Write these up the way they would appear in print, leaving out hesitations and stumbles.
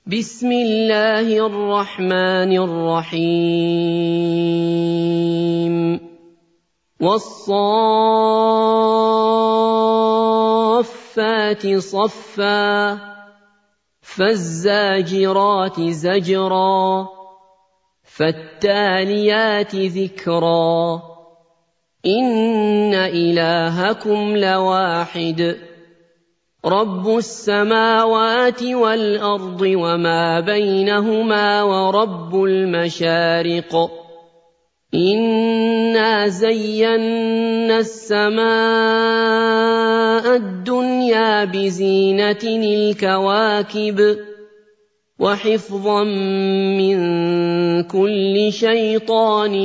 بسم الله الرحمن الرحيم والصافات صفا فالزاجرات زجرا فالتاليات ذكرا إن إلهكم لواحد رب السماوات والأرض وما بينهما ورب المشارق إنا زينا السماء الدنيا بزينة الكواكب وحفظا من كل شيطان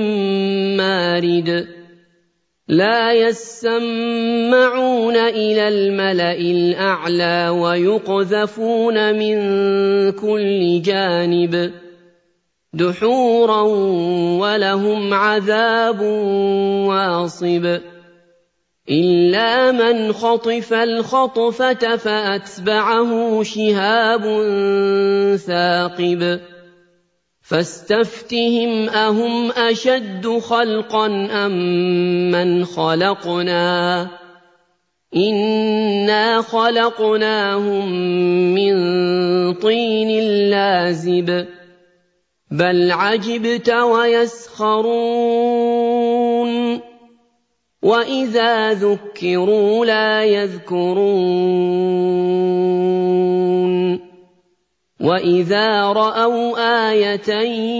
مارد لا يسمعون إلى الملأ الأعلى ويقذفون من كل جانب دحورا ولهم عذاب واصب إلا من خطف الخطفة فأتبعه شهاب ثاقب فاستفتهم أهم أشد خلقا أم من خلقنا إنا خلقناهم من طين لازب بل عجبت ويسخرون وإذا ذكروا لا يذكرون وَإِذَا رَأَوْا آيَةً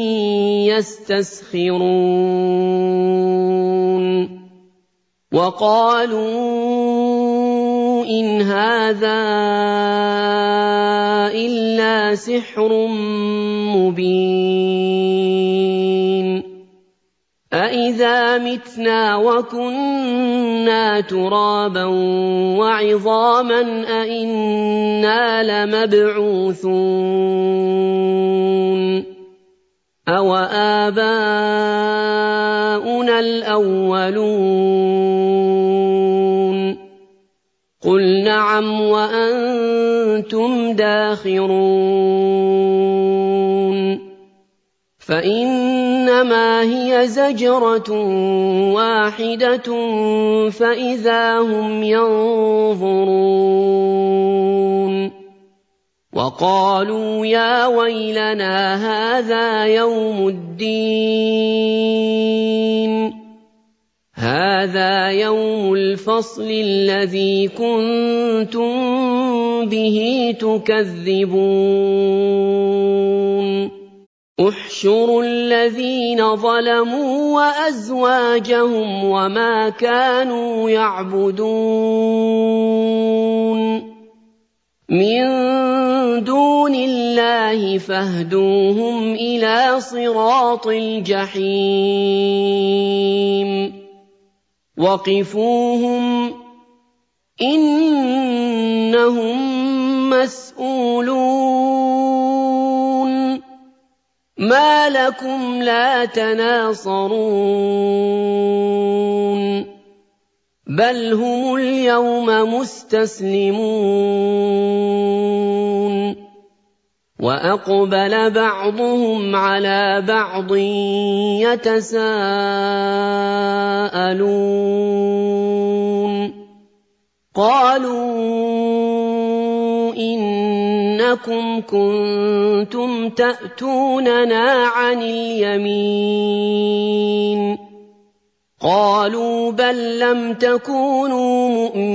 يَسْتَسْخِرُونَ وَقَالُوا إِنْ هَٰذَا إِلَّا سِحْرٌ مُّبِينٌ أَإِذَا مِتْنَا وَكُنَّا تُرَابًا وَعِظَامًا أَإِنَّا لَمَبْعُوثُونَ أَوَآبَاؤُنَا الْأَوَّلُونَ قُلْ نَعَمْ وَأَنتُمْ دَاخِرُونَ فإنما هي زجرة واحدة فإذا هم ينظرون وقالوا يا ويلنا هذا يوم الدين هذا يوم الفصل الذي كنتم به تكذبون احشروا الذين ظلموا وأزواجهم وما كانوا يعبدون من دون الله فاهدوهم إلى صراط الجحيم وقفوهم إنهم مسؤولون ما لكم لا تناصرون بل هم اليوم مستسلمون وأقبل بعضهم على بعض يتساءلون قالوا إنكم كنتم تأتوننا عن اليمين قالوا بل لم تكونوا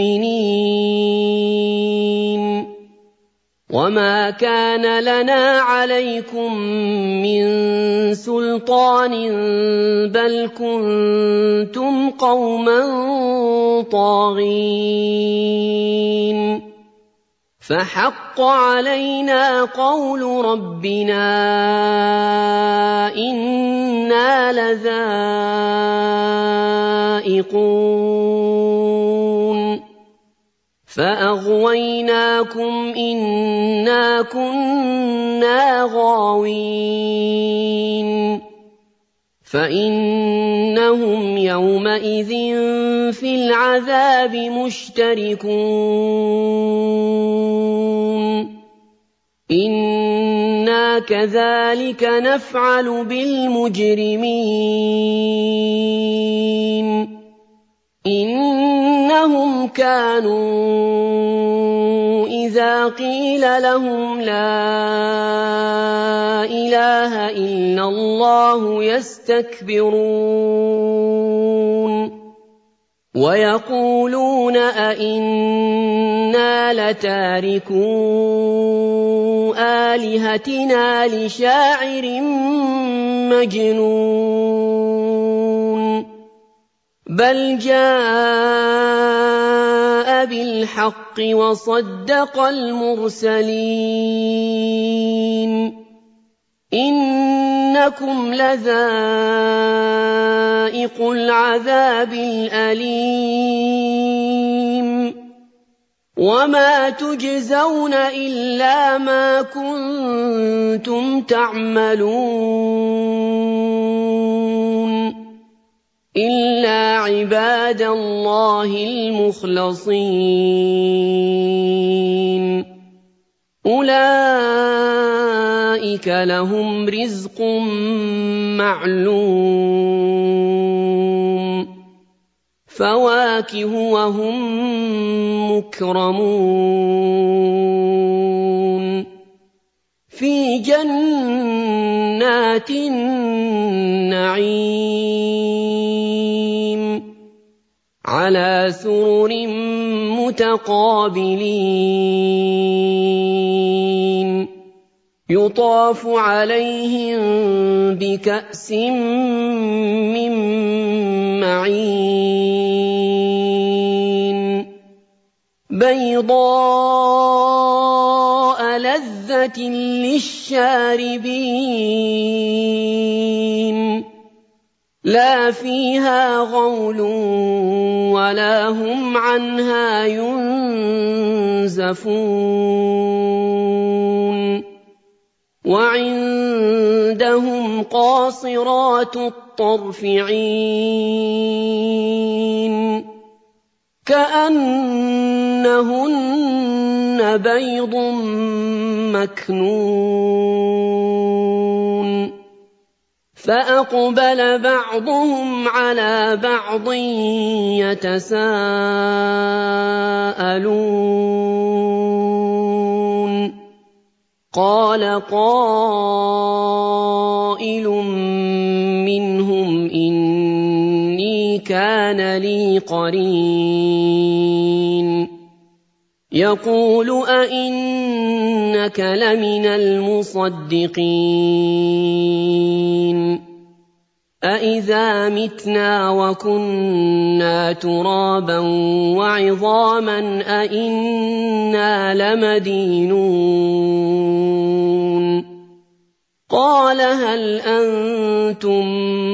مؤمنين وما كان لنا عليكم من سلطان بل كنتم قوما طاغين فحق علينا قول ربنا إنا لذائقون فأغويناكم إنا كنا غاوين فإنهم يومئذ في العذاب مشتركون إِنَّا كَذَٰلِكَ نَفْعَلُ بِالْمُجْرِمِينَ إِنَّهُمْ كَانُوا إِذَا قِيلَ لَهُمْ لَا إِلَٰهَ إِلَّا اللَّهُ يَسْتَكْبِرُونَ وَيَقُولُونَ أَئِنَّا لَتَارِكُو آلِهَتِنَا لِشَاعِرٍ مَّجْنُونٍ بَلْ جَاءَ بِالْحَقِّ وَصَدَّقَ الْمُرْسَلِينَ إِنَّكُمْ لَذَائِقُو الْعَذَابِ الْأَلِيمِ وَمَا تُجْزَوْنَ إِلَّا مَا كُنتُمْ تَعْمَلُونَ إِلَّا عِبَادَ اللَّهِ الْمُخْلَصِينَ أُولَٰئِكَ لَهُمْ رِزْقٌ مَّعْلُومٌ فَوَاكِهُ وَهُم مُّكْرَمُونَ فِي جَنَّاتِ النَّعِيمِ عَلَىٰ سُرُرٍ مُّتَقَابِلِينَ يُطَافُ عَلَيْهِم بِكَأْسٍ مِّن مَّعِينٍ بَيْضَاءَ لَذَّةٍ لِّلشَّارِبِينَ لَا فِيهَا غَوْلٌ وَلَا هُمْ عَنْهَا يُنزَفُونَ وَعِندَهُمْ قَاصِرَاتُ الطَّرْفِ عِينٌ كَأَنَّهُنَّ بَيْضٌ مَّكْنُونٌ فَأَقْبَلَ بَعْضُهُمْ عَلَىٰ بَعْضٍ يَتَسَاءَلُونَ قَالَ قَائِلٌ مِّنْهُمْ إِنِّي كَانَ لِي قَرِينٌ يَقُولُ أَإِنَّكَ لَمِنَ الْمُصَدِّقِينَ أَإِذَا مِتْنَا وَكُنَّا تُرَابًا وَعِظَامًا أَإِنَّا لَمَدِينُونَ قَالَ هَلْ أَنتُم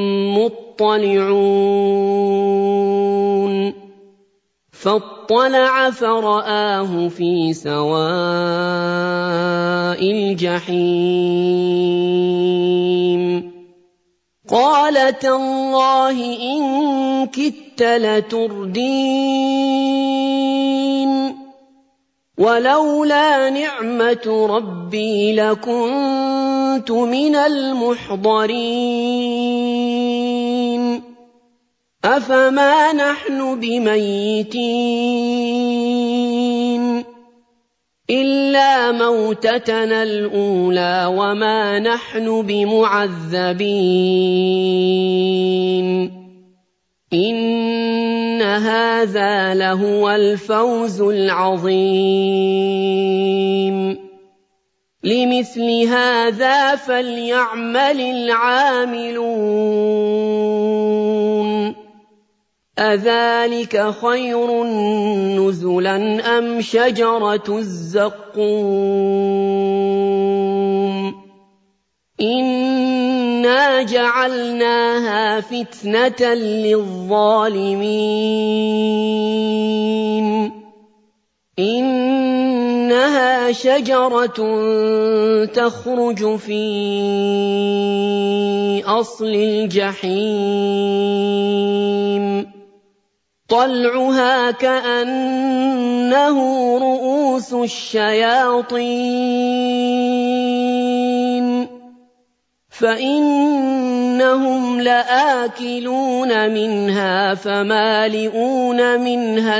مُّطَّلِعُونَ فَاطَّلَعَ فَرَآهُ فِي سَوَاءِ الْجَحِيمِ قَالَ تَاللَّهِ إِن كِدتَّ لَتُرْدِينِ وَلَوْلَا نِعْمَةُ رَبِّي لَكُنتُ مِنَ الْمُحْضَرِينَ أَفَمَا نَحْنُ بِمَيِّتِينَ إِلَّا مَوْتَتَنَا الْأُولَىٰ وَمَا نَحْنُ بِمُعَذَّبِينَ إِنَّ هَٰذَا لَهُوَ الْفَوْزُ الْعَظِيمُ لِمِثْلِ هَٰذَا فَلْيَعْمَلِ الْعَامِلُونَ أَذَٰلِكَ خَيْرٌ نُّزُلًا أَمْ شَجَرَةُ الزَّقُّومِ إِنَّا جَعَلْنَاهَا فِتْنَةً لِّلظَّالِمِينَ إِنَّهَا شَجَرَةٌ تَخْرُجُ فِي أَصْلِ الْجَحِيمِ طَلْعُهَا كَأَنَّهُ رُءُوسُ الشَّيَاطِينِ فإنهم لآكلون منها فمالئون منها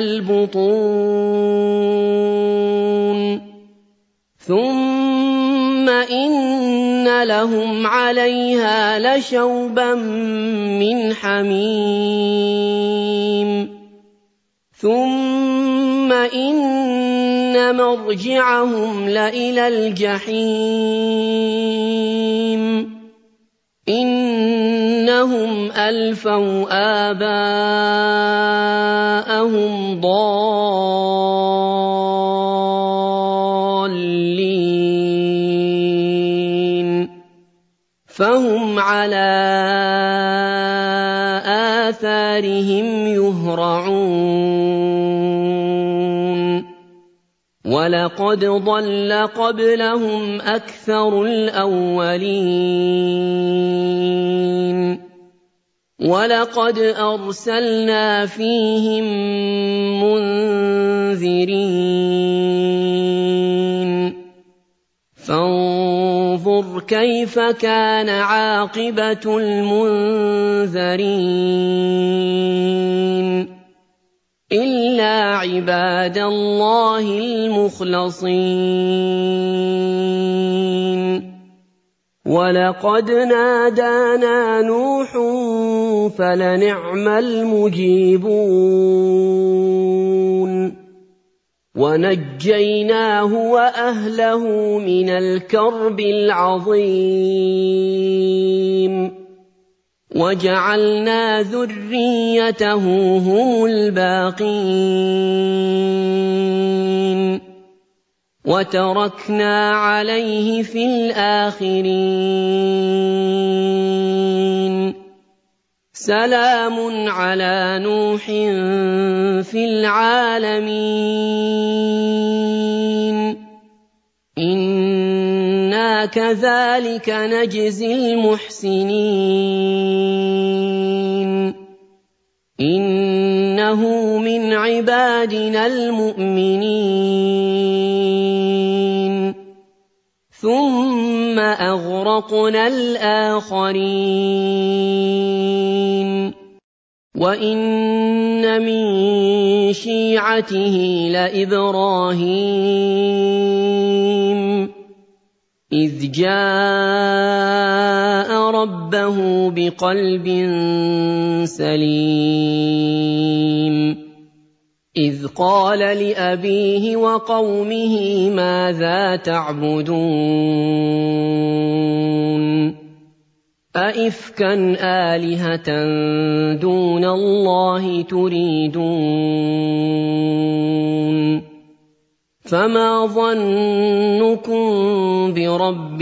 البطون ثم إن لهم عليها لشوبا من حميم ثم إن مرجعهم لإلى الجحيم إنهم ألفوا آباءهم ضالين فهم على آثارهم يهرعون وَلَقَدْ ضَلَّ قَبْلَهُمْ أَكْثَرُ الْأَوَّلِينَ وَلَقَدْ أَرْسَلْنَا فِيهِم مُّنذِرِينَ فَانظُرْ كَيْفَ كَانَ عَاقِبَةُ الْمُنذَرِينَ إِلَّا عِبَادَ اللَّهِ الْمُخْلَصِينَ وَلَقَدْ نَادَانَا نُوحٌ فَلَنِعْمَ الْمُجِيبُونَ وَنَجَّيْنَاهُ وَأَهْلَهُ مِنَ الْكَرْبِ الْعَظِيمِ وَجَعَلْنَا ذُرِّيَّتَهُ هُمُ الْبَاقِينَ وَتَرَكْنَا عَلَيْهِ فِي الْآخِرِينَ سَلَامٌ عَلَىٰ نُوحٍ فِي الْعَالَمِينَ إِنَّا كَذَٰلِكَ نَجْزِي الْمُحْسِنِينَ إِنَّهُ مِنْ عِبَادِنَا الْمُؤْمِنِينَ ثُمَّ أَغْرَقْنَا الْآخَرِينَ وَإِنَّ مِن شِيعَتِهِ لَإِبْرَاهِيمَ إِذْ جَاءَ رَبَّهُ بِقَلْبٍ سَلِيمٍ إِذْ قَالَ لِأَبِيهِ وَقَوْمِهِ مَاذَا تَعْبُدُونَ أَئِفْكًا آلِهَةً دُونَ اللَّهِ تُرِيدُونَ فَمَا ظَنُّكُم بِرَبِّ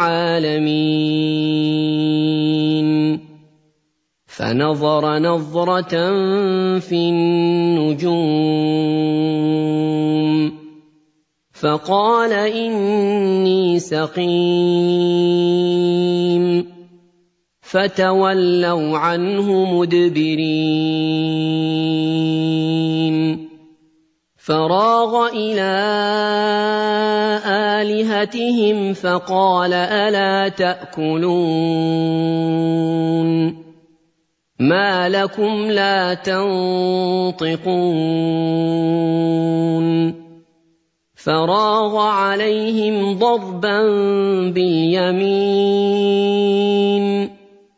الْعَالَمِينَ فَنَظَرَ نَظْرَةً فِي النُّجُومِ فَقَالَ إِنِّي سَقِيمٌ فَتَوَلَّوْا عَنْهُ مُدْبِرِينَ فَرَاغَ إِلَىٰ آلِهَتِهِمْ فَقَالَ أَلَا تَأْكُلُونَ مَا لَكُمْ لَا تَنطِقُونَ فَرَاغَ عَلَيْهِمْ ضَرْبًا بِالْيَمِينِ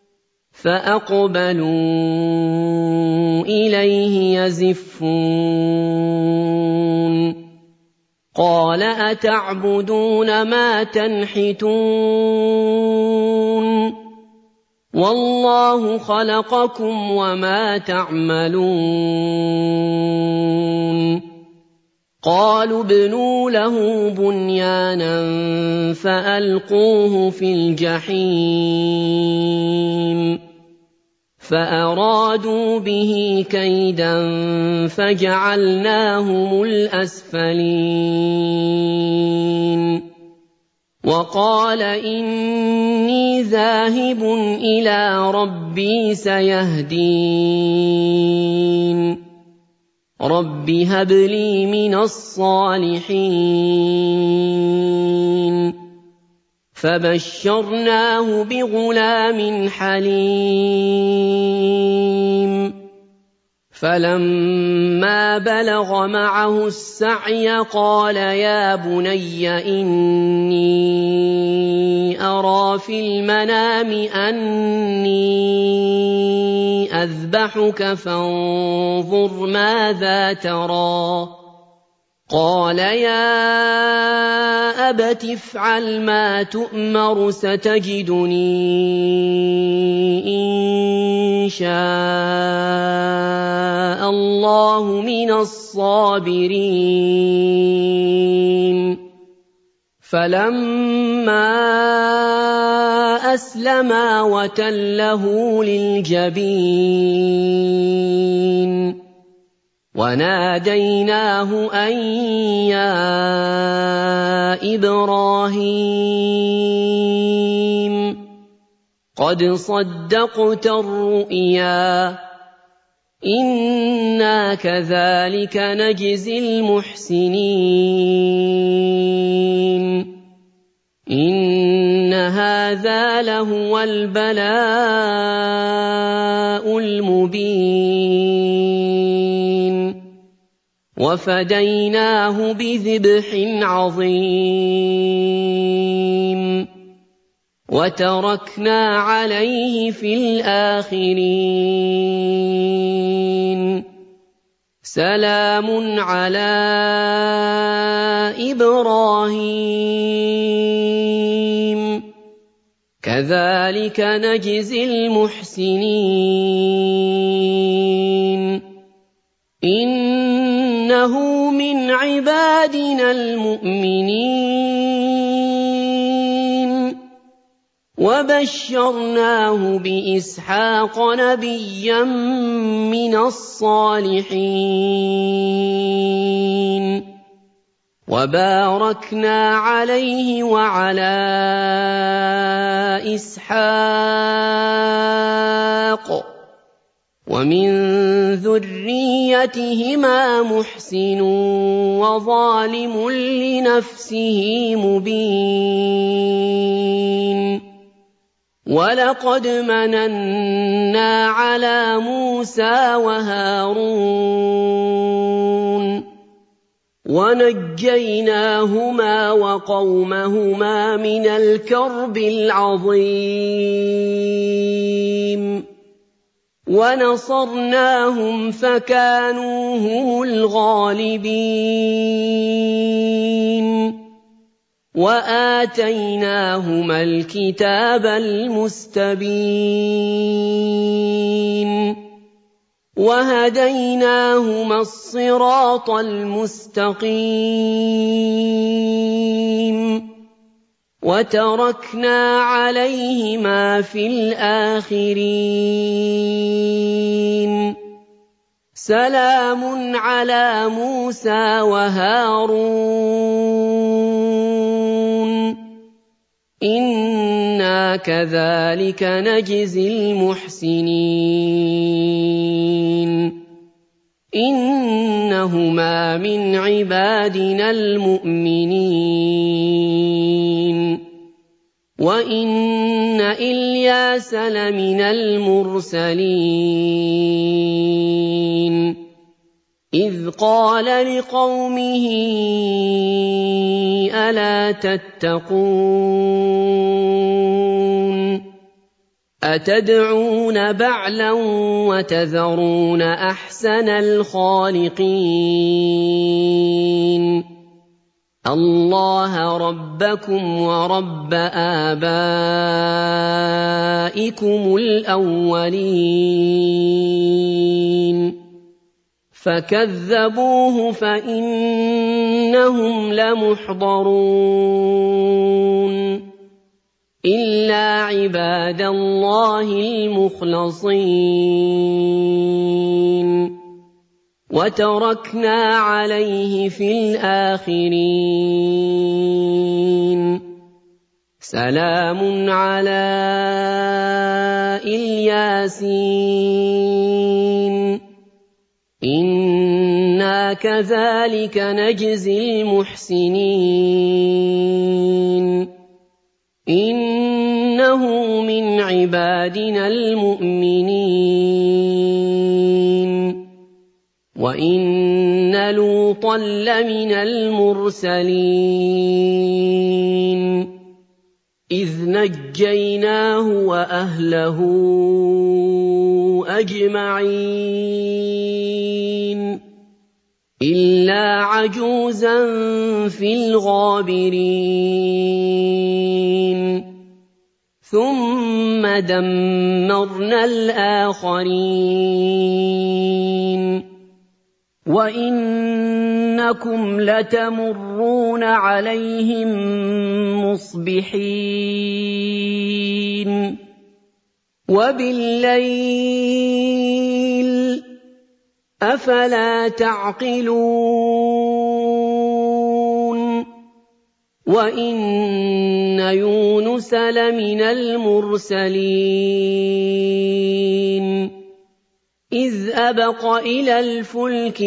فَأَقْبَلُوا إِلَيْهِ يَزِفُّونَ قَالَ أَتَعْبُدُونَ مَا تَنْحِتُونَ وَاللَّهُ خَلَقَكُمْ وَمَا تَعْمَلُونَ قَالُوا ابْنُوا لَهُ بُنْيَانًا فَأَلْقُوهُ فِي الْجَحِيمِ فَأَرَادُوا بِهِ كَيْدًا فَجَعَلْنَاهُمُ الْأَسْفَلِينَ وَقَالَ إِنِّي ذَاهِبٌ إِلَىٰ رَبِّي سَيَهْدِينِ رَبِّ هَبْ لِي مِنَ الصَّالِحِينَ فبشرناه بغلام حليم فلما بلغ معه السعي قال يا بني إني أرى في المنام أني أذبحك فانظر ماذا ترى قال يا أبت افعل ما تؤمر ستجدني إن شاء الله من الصابرين فلما أسلما وتله للجبين وناديناه أن يا إبراهيم قد صدقت الرؤيا إنا كذلك نجزي المحسنين إن هذا لهو البلاء المبين وفديناه بذبح عظيم وتركنا عليه في الآخرين سلام على إبراهيم كذلك نجزي المحسنين إنه من عبادنا المؤمنين وبشرناه بإسحاق نبيا من الصالحين وباركنا عليه وعلى إسحاق ومن ذريتهما محسن وظالم لنفسه مبين ولقد مننا على موسى وهارون ونجيناهما وقومهما من الكرب العظيم ونصرناهم فكانوا هم الغالبين وآتيناهما الكتاب المستبين وهديناهما الصراط المستقيم وتركنا عليهما في الآخرين سلام على موسى وهارون إنا كذلك نجزي المحسنين إنهما من عبادنا المؤمنين وإن إلياس لمن المرسلين إذ قال لقومه ألا تتقون أتدعون بعلا وتذرون أحسن الخالقين الله ربكم ورب آبائكم الأولين فكذبوه فإنهم لمحضرون إلا عباد الله المخلصين وتركنا عليه في الآخرين سلام على الياسين إنا كذلك نجزي المحسنين إِنَّهُ مِنْ عِبَادِنَا الْمُؤْمِنِينَ وَإِنَّ لُوطًا لَّمِنَ الْمُرْسَلِينَ إِذْ نَجَّيْنَاهُ وَأَهْلَهُ أَجْمَعِينَ إِلَّا عَجُوزًا فِي الْغَابِرِينَ ثُمَّ دَمَّرْنَا الْآخَرِينَ وَإِنَّكُمْ لَتَمُرُّونَ عَلَيْهِم مُّصْبِحِينَ وَبِاللَّيْلِ ۗ أَفَلَا تَعْقِلُونَ وَإِنَّ يُونُسَ لَمِنَ الْمُرْسَلِينَ إِذْ أَبَقَ إِلَى الْفُلْكِ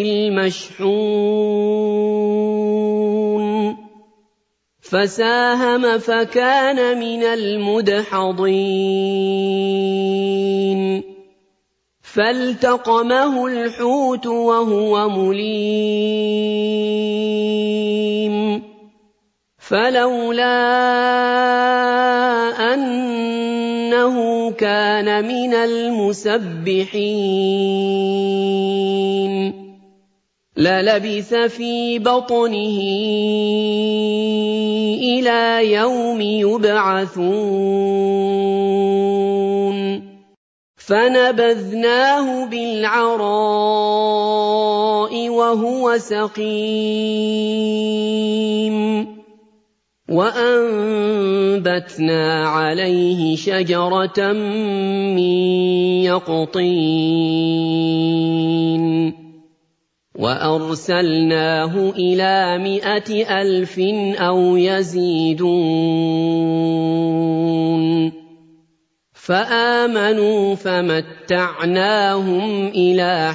الْمَشْحُونِ فَسَاهَمَ فَكَانَ مِنَ الْمُدْحَضِينَ فَالْتَقَمَهُ الْحُوتُ وَهُوَ مُلِيمٌ فَلَوْلَا أَنَّهُ كَانَ مِنَ الْمُسَبِّحِينَ لَلَبِثَ فِي بَطْنِهِ إِلَىٰ يَوْمِ يُبْعَثُونَ فَنَبَذْنَاهُ بِالْعَرَاءِ وَهُوَ سَقِيمٌ وَأَنبَتْنَا عَلَيْهِ شَجَرَةً مِّن يَقْطِينٍ وَأَرْسَلْنَاهُ إِلَىٰ 100,000 أَوْ يَزِيدُونَ فَآمَنُوا فَمَتَّعْنَاهُمْ إِلَىٰ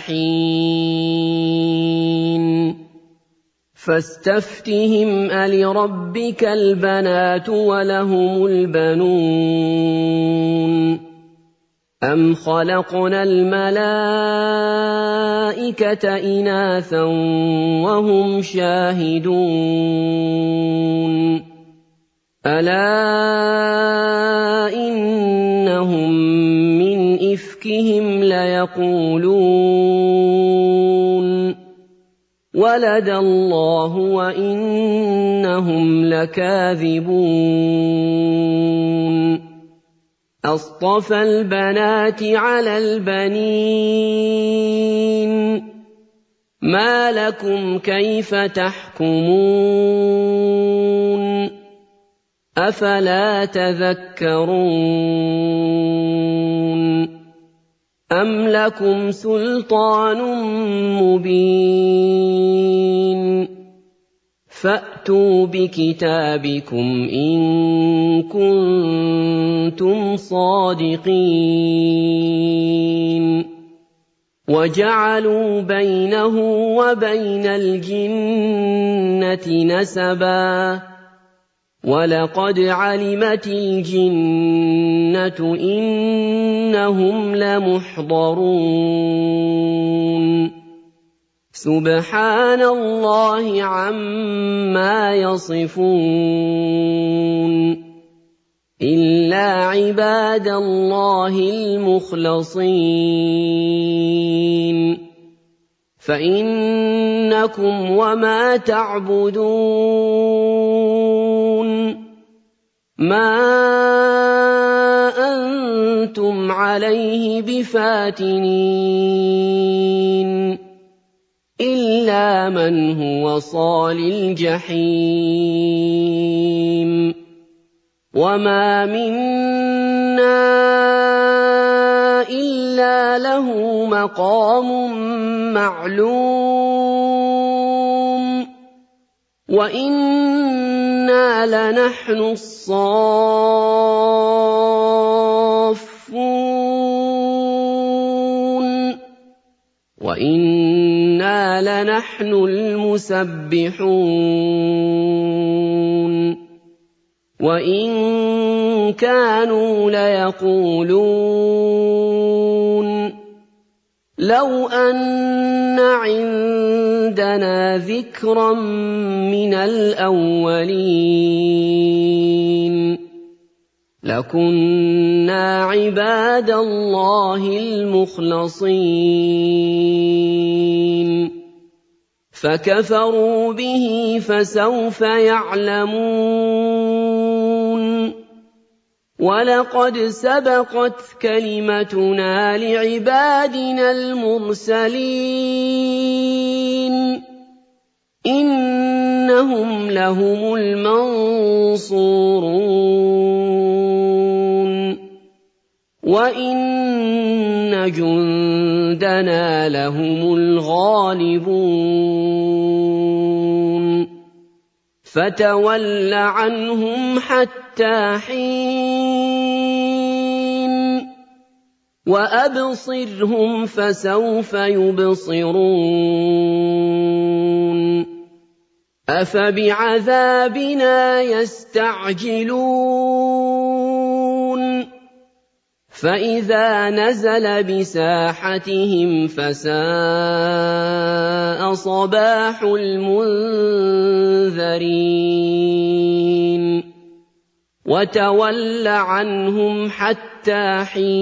حِينٍ فَاسْتَفْتِهِمْ أَلِرَبِّكَ الْبَنَاتُ وَلَهُمُ الْبَنُونَ أَمْ خَلَقْنَا الْمَلَائِكَةَ إِنَاثًا وَهُمْ شَاهِدُونَ أَلَا إِنَّهُم مِّنْ إِفْكِهِمْ لَيَقُولُونَ وَلَدَ اللَّهُ وَإِنَّهُمْ لَكَاذِبُونَ أَصْطَفَى الْبَنَاتِ عَلَى الْبَنِينَ مَا لَكُمْ كَيْفَ تَحْكُمُونَ أَفَلَا تَذَكَّرُونَ أَمْ لَكُمْ سُلْطَانٌ مُّبِينٌ فَأْتُوا بِكِتَابِكُمْ إِن كُنتُمْ صَادِقِينَ وَجَعَلُوا بَيْنَهُ وَبَيْنَ الْجِنَّةِ نَسَبًا وَلَقَدْ عَلِمَتِ الْجِنَّةُ إِنَّهُمْ لَمُحْضَرُونَ سُبْحَانَ اللَّهِ عَمَّا يَصِفُونَ إِلَّا عِبَادَ اللَّهِ الْمُخْلَصِينَ فَإِنَّكُمْ وَمَا تَعْبُدُونَ مَا أَنتُمْ عَلَيْهِ بِفَاتِنِينَ إِلَّا مَنْ هُوَ صَالِ الْجَحِيمِ وَمَا مِنَّا إِلَّا لَهُ مَقَامٌ مَّعْلُومٌ وَإِنَّا لَنَحْنُ الصَّافُّونَ وَإِنَّا لَنَحْنُ الْمُسَبِّحُونَ وَإِن كَانُوا لَيَقُولُونَ لَوْ أَنَّ عِندَنَا ذِكْرًا مِّنَ الْأَوَّلِينَ لَكُنَّا عِبَادَ اللَّهِ الْمُخْلَصِينَ فَكَفَرُوا بِهِ فَسَوْفَ يَعْلَمُونَ وَلَقَدْ سَبَقَتْ كَلِمَتُنَا لِعِبَادِنَا الْمُرْسَلِينَ إِنَّهُمْ لَهُمُ الْمَنصُورُونَ وَإِنَّ جُندَنَا لَهُمُ الْغَالِبُونَ فَتَوَلَّ عَنْهُمْ حَتَّىٰ حِينٍ وَأَبْصِرْهُمْ فَسَوْفَ يُبْصِرُونَ أَفَبِعَذَابِنَا يَسْتَعْجِلُونَ فَإِذَا نَزَلَ بِسَاحَتِهِمْ فَسَاءَ صَبَاحُ الْمُنذَرِينَ وَتَوَلَّ عَنْهُمْ حَتَّىٰ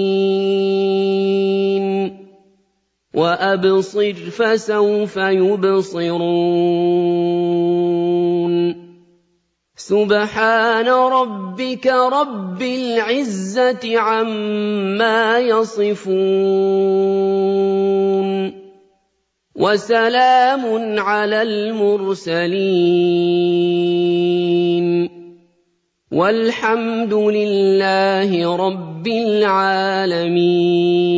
حِينٍ وَأَبْصِرْ فَسَوْفَ يُبْصِرُونَ سُبْحَانَ رَبِّكَ رَبِّ الْعِزَّةِ عَمَّا يَصِفُونَ وَسَلَامٌ عَلَى الْمُرْسَلِينَ وَالْحَمْدُ لِلَّهِ رَبِّ الْعَالَمِينَ